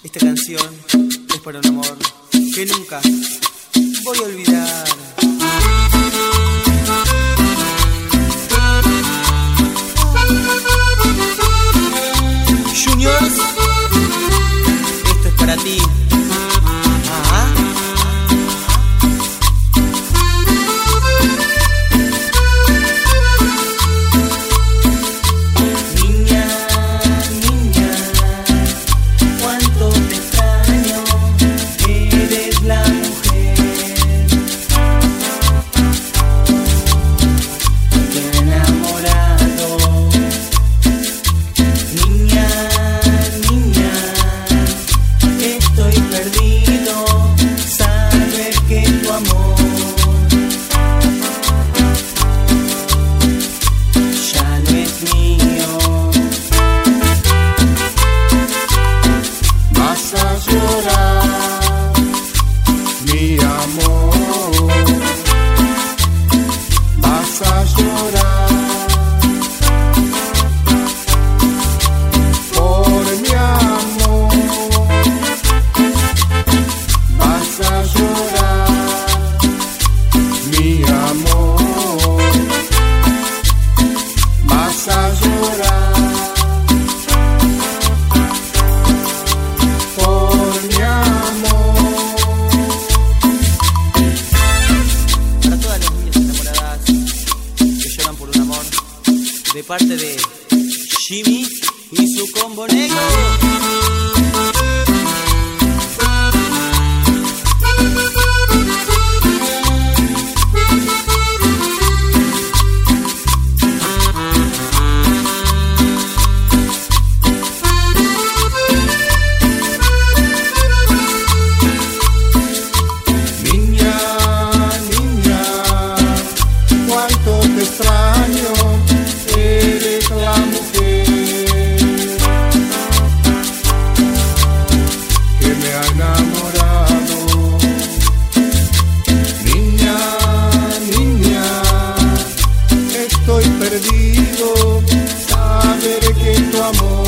Esta canción es para un amor que nunca voy a olvidar. Juniors, esto es para ti. De parte de Jimmy y su combo negro. Niña, niña, cuánto te extraño. Eres la mujer que me ha enamorado. Niña, niña, estoy perdido. Saber que tu amor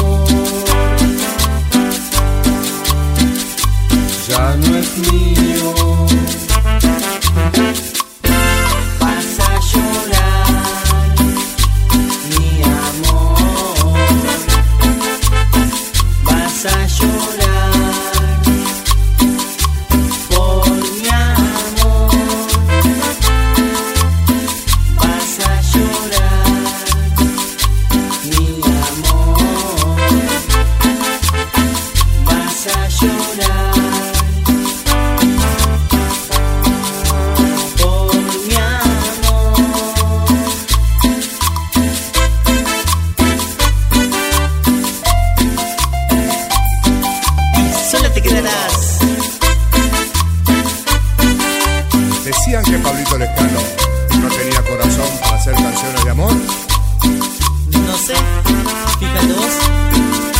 ya no es mío. Vas a llorar, mi amor, vas a llorar por mi amor, vas a llorar, mi amor, vas a llorar por mi amor. Solo te quedarás. Decían que Pablito Lescano no tenía corazón para hacer canciones de amor. No sé, fíjate vos.